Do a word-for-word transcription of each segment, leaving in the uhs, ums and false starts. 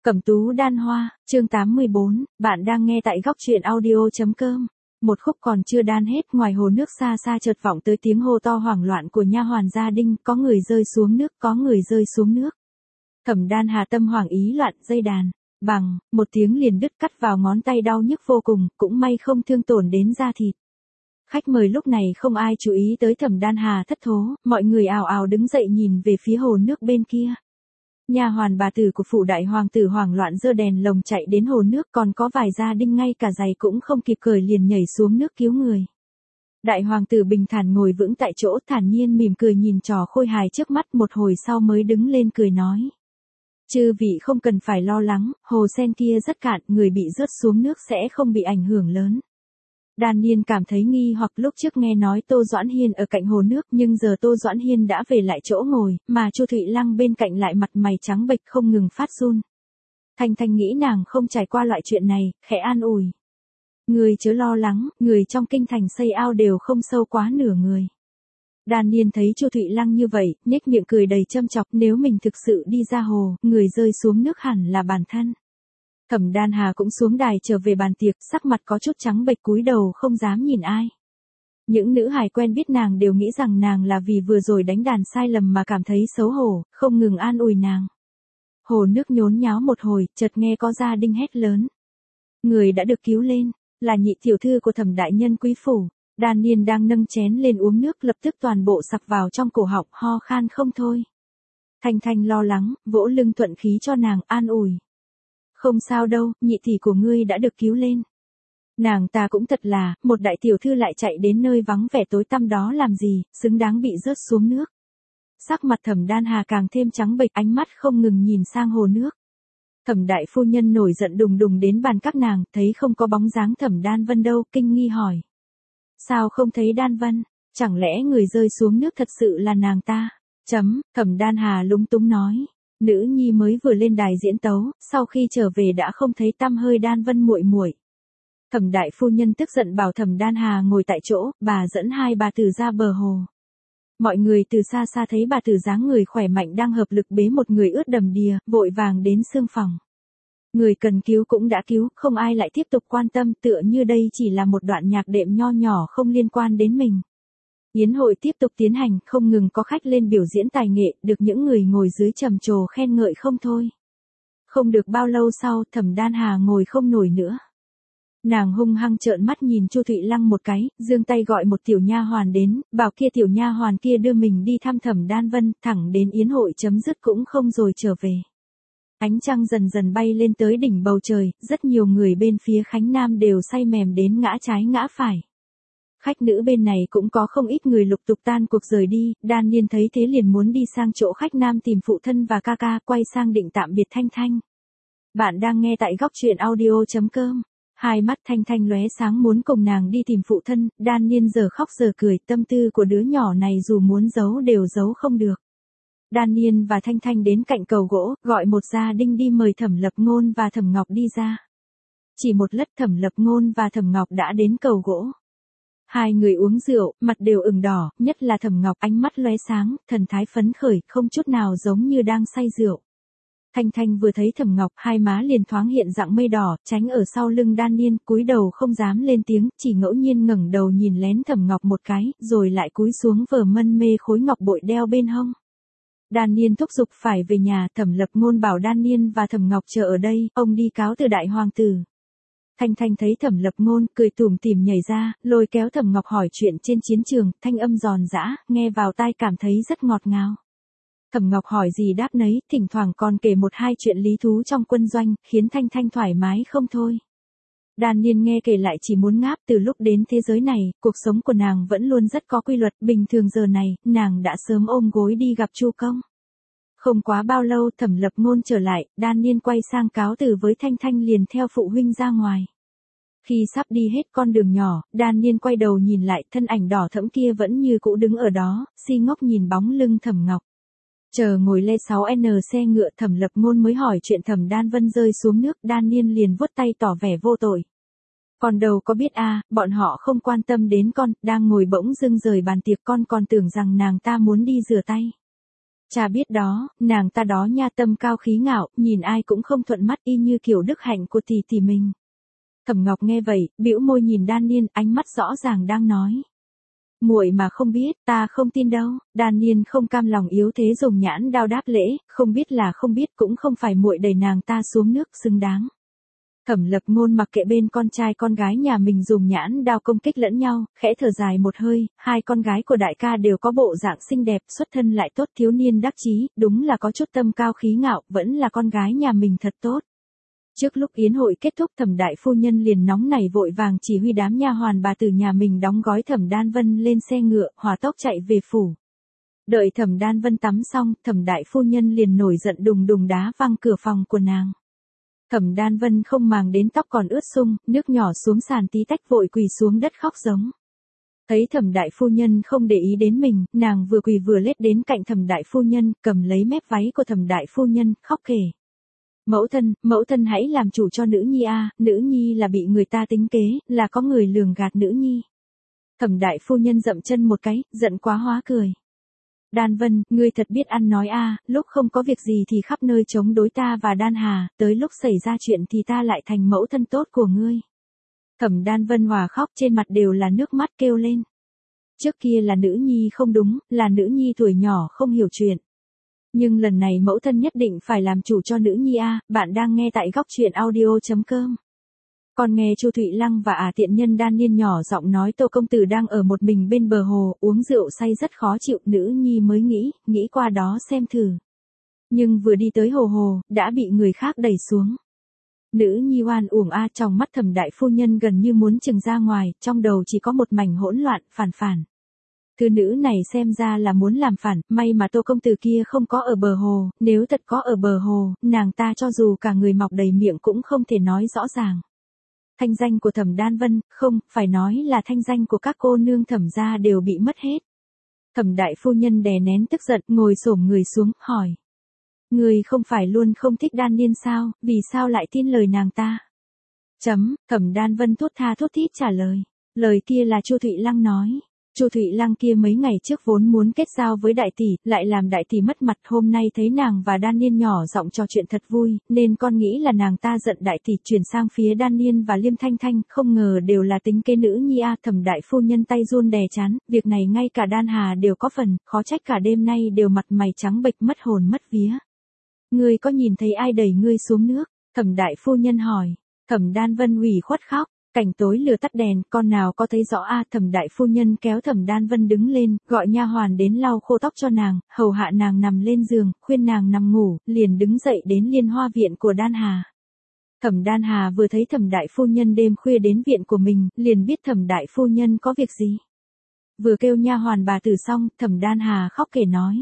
Cẩm tú đan hoa, chương tám mươi bốn, bạn đang nghe tại góc truyện audio.com. Một khúc còn chưa đan hết, ngoài hồ nước xa xa chợt vọng tới tiếng hô to hoảng loạn của nha hoàn gia đình, có người rơi xuống nước, có người rơi xuống nước. Thẩm Đan Hà tâm hoảng ý loạn, dây đàn, bằng, một tiếng liền đứt cắt vào ngón tay đau nhức vô cùng, cũng may không thương tổn đến da thịt. Khách mời lúc này không ai chú ý tới Thẩm Đan Hà thất thố, mọi người ào ào đứng dậy nhìn về phía hồ nước bên kia. Nha hoàn bà tử của phủ đại hoàng tử hoảng loạn giơ đèn lồng chạy đến hồ nước, còn có vài gia đình ngay cả giày cũng không kịp cởi liền nhảy xuống nước cứu người. Đại hoàng tử bình thản ngồi vững tại chỗ, thản nhiên mỉm cười nhìn trò khôi hài trước mắt, một hồi sau mới đứng lên cười nói: "Chư vị không cần phải lo lắng, hồ sen kia rất cạn, người bị rớt xuống nước sẽ không bị ảnh hưởng lớn." Đan Niên cảm thấy nghi hoặc, lúc trước nghe nói Tô Doãn Hiên ở cạnh hồ nước, nhưng giờ Tô Doãn Hiên đã về lại chỗ ngồi, mà Chu Thụy Lăng bên cạnh lại mặt mày trắng bệch không ngừng phát run. Thanh Thanh nghĩ nàng không trải qua loại chuyện này, khẽ an ủi: "Người chớ lo lắng, người trong kinh thành xây ao đều không sâu quá nửa người." Đan Niên thấy Chu Thụy Lăng như vậy, nhếch miệng cười đầy châm chọc, nếu mình thực sự đi ra hồ, người rơi xuống nước hẳn là bản thân. Thẩm Đan Hà cũng xuống đài trở về bàn tiệc, sắc mặt có chút trắng bệch, cúi đầu không dám nhìn ai. Những nữ hài quen biết nàng đều nghĩ rằng nàng là vì vừa rồi đánh đàn sai lầm mà cảm thấy xấu hổ, không ngừng an ủi nàng. Hồ nước nhốn nháo một hồi, chợt nghe có gia đình hét lớn: "Người đã được cứu lên, là nhị tiểu thư của Thẩm đại nhân quý phủ." Đan Niên đang nâng chén lên uống nước, lập tức toàn bộ sặc vào trong cổ họng, ho khan không thôi. Thanh Thanh lo lắng, vỗ lưng thuận khí cho nàng, an ủi: "Không sao đâu, nhị tỷ của ngươi đã được cứu lên. Nàng ta cũng thật là, một đại tiểu thư lại chạy đến nơi vắng vẻ tối tăm đó làm gì, xứng đáng bị rớt xuống nước." Sắc mặt Thẩm Đan Hà càng thêm trắng bệch, ánh mắt không ngừng nhìn sang hồ nước. Thẩm đại phu nhân nổi giận đùng đùng đến bàn các nàng, thấy không có bóng dáng Thẩm Đan Vân đâu, kinh nghi hỏi: "Sao không thấy Đan Vân, chẳng lẽ người rơi xuống nước thật sự là nàng ta?" Chấm, Thẩm Đan Hà lúng túng nói: "Nữ nhi mới vừa lên đài diễn tấu, sau khi trở về đã không thấy tăm hơi Đan Vân muội muội." Thẩm đại phu nhân tức giận bảo Thẩm Đan Hà ngồi tại chỗ, bà dẫn hai bà tử ra bờ hồ. Mọi người từ xa xa thấy bà tử dáng người khỏe mạnh đang hợp lực bế một người ướt đầm đìa, vội vàng đến xương phòng. Người cần cứu cũng đã cứu, không ai lại tiếp tục quan tâm, tựa như đây chỉ là một đoạn nhạc đệm nho nhỏ không liên quan đến mình. Yến hội tiếp tục tiến hành, không ngừng có khách lên biểu diễn tài nghệ, được những người ngồi dưới trầm trồ khen ngợi không thôi. Không được bao lâu sau, Thẩm Đan Hà ngồi không nổi nữa. Nàng hung hăng trợn mắt nhìn Chu Thụy Lăng một cái, giương tay gọi một tiểu nha hoàn đến, bảo kia tiểu nha hoàn kia đưa mình đi thăm Thẩm Đan Vân, thẳng đến yến hội chấm dứt cũng không rồi trở về. Ánh trăng dần dần bay lên tới đỉnh bầu trời, rất nhiều người bên phía Khánh Nam đều say mềm đến ngã trái ngã phải. Khách nữ bên này cũng có không ít người lục tục tan cuộc rời đi, Đan Niên thấy thế liền muốn đi sang chỗ khách nam tìm phụ thân và ca ca, quay sang định tạm biệt Thanh Thanh. Bạn đang nghe tại góc truyện audio.com. Hai mắt Thanh Thanh lóe sáng muốn cùng nàng đi tìm phụ thân, Đan Niên giờ khóc giờ cười, tâm tư của đứa nhỏ này dù muốn giấu đều giấu không được. Đan Niên và Thanh Thanh đến cạnh cầu gỗ, gọi một gia đình đi mời Thẩm Lập Ngôn và Thẩm Ngọc đi ra. Chỉ một lát Thẩm Lập Ngôn và Thẩm Ngọc đã đến cầu gỗ. Hai người uống rượu, mặt đều ửng đỏ, nhất là Thẩm Ngọc ánh mắt lóe sáng, thần thái phấn khởi, không chút nào giống như đang say rượu. Thanh Thanh vừa thấy Thẩm Ngọc, hai má liền thoáng hiện dạng mây đỏ, tránh ở sau lưng Đan Niên, cúi đầu không dám lên tiếng, chỉ ngẫu nhiên ngẩng đầu nhìn lén Thẩm Ngọc một cái, rồi lại cúi xuống vờ mân mê khối ngọc bội đeo bên hông. Đan Niên thúc giục phải về nhà, Thẩm Lập Ngôn bảo Đan Niên và Thẩm Ngọc chờ ở đây, ông đi cáo từ đại hoàng tử. Thanh Thanh thấy Thẩm Lập Ngôn, cười tủm tỉm nhảy ra, lôi kéo Thẩm Ngọc hỏi chuyện trên chiến trường, thanh âm giòn giã, nghe vào tai cảm thấy rất ngọt ngào. Thẩm Ngọc hỏi gì đáp nấy, thỉnh thoảng còn kể một hai chuyện lý thú trong quân doanh, khiến Thanh Thanh thoải mái không thôi. Đan Niên nghe kể lại chỉ muốn ngáp, từ lúc đến thế giới này, cuộc sống của nàng vẫn luôn rất có quy luật, bình thường giờ này, nàng đã sớm ôm gối đi gặp Chu Công. Không quá bao lâu Thẩm Lập Ngôn trở lại, Đan Niên quay sang cáo từ với Thanh Thanh liền theo phụ huynh ra ngoài. Khi sắp đi hết con đường nhỏ, Đan Niên quay đầu nhìn lại, thân ảnh đỏ thẫm kia vẫn như cũ đứng ở đó, si ngốc nhìn bóng lưng Thẩm Ngọc. Chờ ngồi lên sáu N xe ngựa, Thẩm Lập Ngôn mới hỏi chuyện Thẩm Đan Vân rơi xuống nước, Đan Niên liền vuốt tay tỏ vẻ vô tội. Con đâu có biết a, à, bọn họ không quan tâm đến con, đang ngồi bỗng dưng rời bàn tiệc, con còn tưởng rằng nàng ta muốn đi rửa tay. Cha biết đó, nàng ta đó nha, tâm cao khí ngạo, nhìn ai cũng không thuận mắt, y như kiểu đức hạnh của tỷ tỷ mình. Thẩm Ngọc nghe vậy, bĩu môi nhìn Đan Niên, ánh mắt rõ ràng đang nói. Muội mà không biết, ta không tin đâu. Đan Niên không cam lòng yếu thế dùng nhãn đao đáp lễ, không biết là không biết, cũng không phải muội đẩy nàng ta xuống nước xứng đáng. Thẩm Lập Ngôn mặc kệ bên con trai con gái nhà mình dùng nhãn đao công kích lẫn nhau, khẽ thở dài một hơi, hai con gái của đại ca đều có bộ dạng xinh đẹp, xuất thân lại tốt, thiếu niên đắc chí, đúng là có chút tâm cao khí ngạo, vẫn là con gái nhà mình thật tốt. Trước lúc yến hội kết thúc, Thẩm đại phu nhân liền nóng nảy vội vàng chỉ huy đám nha hoàn bà tử nhà mình đóng gói Thẩm Đan Vân lên xe ngựa, hỏa tốc chạy về phủ. Đợi Thẩm Đan Vân tắm xong, Thẩm đại phu nhân liền nổi giận đùng đùng đá văng cửa phòng của nàng. Thẩm Đan Vân không màng đến tóc còn ướt sũng, nước nhỏ xuống sàn tí tách vội quỳ xuống đất khóc giống. Thấy Thẩm đại phu nhân không để ý đến mình, nàng vừa quỳ vừa lết đến cạnh Thẩm đại phu nhân, cầm lấy mép váy của Thẩm đại phu nhân, khóc kể. Mẫu thân, mẫu thân hãy làm chủ cho nữ nhi a, nữ nhi là bị người ta tính kế, là có người lường gạt nữ nhi. Thẩm đại phu nhân dậm chân một cái, giận quá hóa cười. Đan Vân, ngươi thật biết ăn nói a, lúc không có việc gì thì khắp nơi chống đối ta và Đan Hà, tới lúc xảy ra chuyện thì ta lại thành mẫu thân tốt của ngươi. Thẩm Đan Vân hòa khóc, trên mặt đều là nước mắt, kêu lên. Trước kia là nữ nhi không đúng, là nữ nhi tuổi nhỏ không hiểu chuyện. Nhưng lần này mẫu thân nhất định phải làm chủ cho nữ nhi a. Bạn đang nghe tại góc truyện audio chấm com. Còn nghe Chu Thụy Lăng và ả tiện nhân Đan Niên nhỏ giọng nói Tô công tử đang ở một mình bên bờ hồ, uống rượu say rất khó chịu, nữ nhi mới nghĩ, nghĩ qua đó xem thử. Nhưng vừa đi tới hồ hồ, đã bị người khác đẩy xuống. Nữ nhi oan uổng a, trong mắt Thẩm đại phu nhân gần như muốn trừng ra ngoài, trong đầu chỉ có một mảnh hỗn loạn, phản phản. Thứ nữ này xem ra là muốn làm phản, may mà Tô công tử kia không có ở bờ hồ, nếu thật có ở bờ hồ, nàng ta cho dù cả người mọc đầy miệng cũng không thể nói rõ ràng. Thanh danh của Thẩm Đan Vân, không, phải nói là thanh danh của các cô nương Thẩm gia đều bị mất hết. Thẩm đại phu nhân đè nén tức giận, ngồi xổm người xuống, hỏi. Người không phải luôn không thích Đan Niên sao, vì sao lại tin lời nàng ta? Chấm, Thẩm Đan Vân thốt tha thốt thít trả lời. Lời kia là Chu Thụy Lăng nói. Chu Thụy Lăng kia mấy ngày trước vốn muốn kết giao với đại tỷ, lại làm đại tỷ mất mặt, hôm nay thấy nàng và Đan Niên nhỏ giọng trò chuyện thật vui, nên con nghĩ là nàng ta giận đại tỷ chuyển sang phía Đan Niên và Liêm Thanh Thanh, không ngờ đều là tính kế nữ nhi a. Thẩm đại phu nhân tay run đè chán, việc này ngay cả Đan Hà đều có phần, khó trách cả đêm nay đều mặt mày trắng bệch, mất hồn mất vía. Ngươi có nhìn thấy ai đẩy ngươi xuống nước? Thẩm đại phu nhân hỏi. Thẩm Đan Vân ủy khuất khóc. Cảnh tối lửa tắt đèn, con nào có thấy rõ a. Thẩm đại phu nhân kéo Thẩm Đan Vân đứng lên, gọi nha hoàn đến lau khô tóc cho nàng, hầu hạ nàng nằm lên giường, khuyên nàng nằm ngủ, liền đứng dậy đến Liên Hoa viện của Đan Hà. Thẩm Đan Hà vừa thấy Thẩm đại phu nhân đêm khuya đến viện của mình, liền biết Thẩm đại phu nhân có việc gì. Vừa kêu nha hoàn bà tử xong, Thẩm Đan Hà khóc kể nói.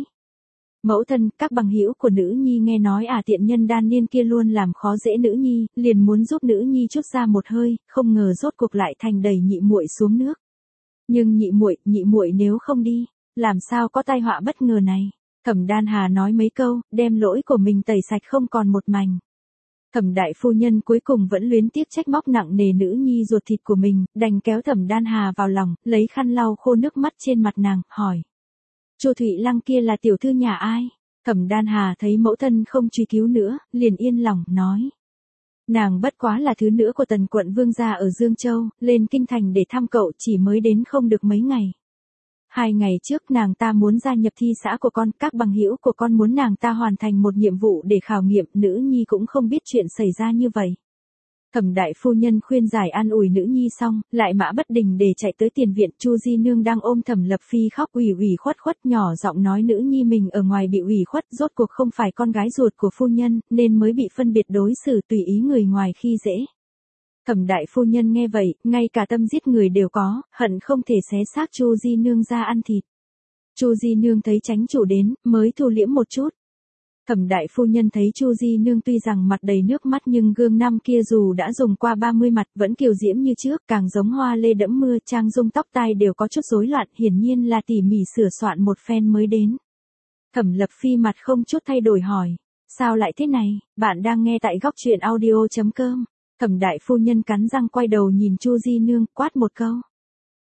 Mẫu thân, các bằng hữu của nữ nhi nghe nói ả tiện nhân Đan Niên kia luôn làm khó dễ nữ nhi, liền muốn giúp nữ nhi chút ra một hơi, không ngờ rốt cuộc lại thành đẩy nhị muội xuống nước. Nhưng nhị muội, nhị muội nếu không đi, làm sao có tai họa bất ngờ này? Thẩm Đan Hà nói mấy câu, đem lỗi của mình tẩy sạch không còn một mảnh. Thẩm đại phu nhân cuối cùng vẫn luyến tiếc trách móc nặng nề nữ nhi ruột thịt của mình, đành kéo Thẩm Đan Hà vào lòng, lấy khăn lau khô nước mắt trên mặt nàng, hỏi. Chu Thụy Lăng kia là tiểu thư nhà ai? Thẩm Đan Hà thấy mẫu thân không truy cứu nữa, liền yên lòng, nói. Nàng bất quá là thứ nữ của Tần quận vương gia ở Dương Châu, lên kinh thành để thăm cậu, chỉ mới đến không được mấy ngày. Hai ngày trước nàng ta muốn gia nhập thi xã của con, các bằng hữu của con muốn nàng ta hoàn thành một nhiệm vụ để khảo nghiệm, nữ nhi cũng không biết chuyện xảy ra như vậy. Thẩm đại phu nhân khuyên giải an ủi nữ nhi xong, lại mã bất đình để chạy tới tiền viện. Chu Di Nương đang ôm Thẩm Lập Phi khóc ủy ủy khuất khuất, nhỏ giọng nói nữ nhi mình ở ngoài bị ủy khuất, rốt cuộc không phải con gái ruột của phu nhân, nên mới bị phân biệt đối xử tùy ý người ngoài khi dễ. Thẩm đại phu nhân nghe vậy, ngay cả tâm giết người đều có, hận không thể xé xác Chu Di Nương ra ăn thịt. Chu Di Nương thấy chánh chủ đến, mới thu liễm một chút. Thẩm đại phu nhân thấy Chu Di Nương tuy rằng mặt đầy nước mắt nhưng gương năm kia dù đã dùng qua ba mươi mặt vẫn kiều diễm như trước, càng giống hoa lê đẫm mưa, trang dung tóc tai đều có chút rối loạn, hiển nhiên là tỉ mỉ sửa soạn một phen mới đến. Thẩm Lập Phi mặt không chút thay đổi hỏi, sao lại thế này? Bạn đang nghe tại góc truyện audio chấm com. Thẩm đại phu nhân cắn răng quay đầu nhìn Chu Di Nương, quát một câu.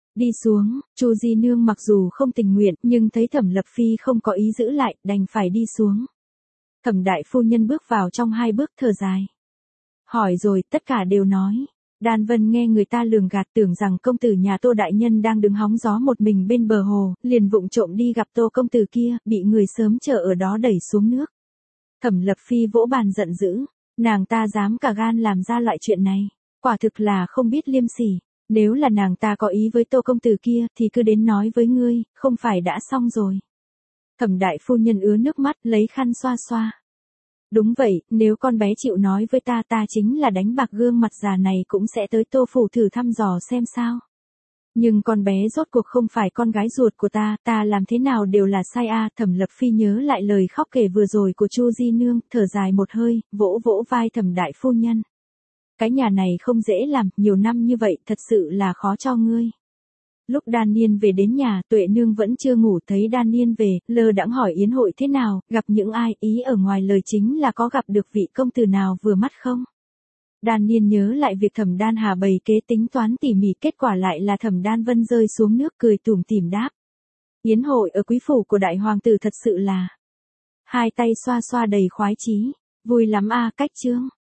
Đi xuống, Chu Di Nương mặc dù không tình nguyện nhưng thấy Thẩm Lập Phi không có ý giữ lại, đành phải đi xuống. Thẩm đại phu nhân bước vào trong hai bước thở dài. Hỏi rồi, tất cả đều nói. Đan Vân nghe người ta lường gạt tưởng rằng công tử nhà Tô đại nhân đang đứng hóng gió một mình bên bờ hồ, liền vụng trộm đi gặp Tô công tử kia, bị người sớm chờ ở đó đẩy xuống nước. Thẩm Lập Phi vỗ bàn giận dữ, nàng ta dám cả gan làm ra loại chuyện này, quả thực là không biết liêm sỉ. Nếu là nàng ta có ý với Tô công tử kia thì cứ đến nói với ngươi, không phải đã xong rồi. Thẩm đại phu nhân ứa nước mắt lấy khăn xoa xoa. Đúng vậy, nếu con bé chịu nói với ta ta chính là đánh bạc gương mặt già này cũng sẽ tới Tô phủ thử thăm dò xem sao. Nhưng con bé rốt cuộc không phải con gái ruột của ta, ta làm thế nào đều là sai a. Thẩm Lập Phi nhớ lại lời khóc kể vừa rồi của Chu Di Nương, thở dài một hơi, vỗ vỗ vai Thẩm đại phu nhân. Cái nhà này không dễ làm, nhiều năm như vậy thật sự là khó cho ngươi. Lúc Đan Niên về đến nhà, Tuệ Nương vẫn chưa ngủ, thấy Đan Niên về, lơ đãng hỏi yến hội thế nào, gặp những ai, ý ở ngoài lời chính là có gặp được vị công tử nào vừa mắt không. Đan Niên nhớ lại việc Thẩm Đan Hà bày kế tính toán tỉ mỉ, kết quả lại là Thẩm Đan Vân rơi xuống nước, cười tủm tỉm đáp. Yến hội ở quý phủ của đại hoàng tử thật sự là. Hai tay xoa xoa đầy khoái chí, vui lắm a. Cách chương.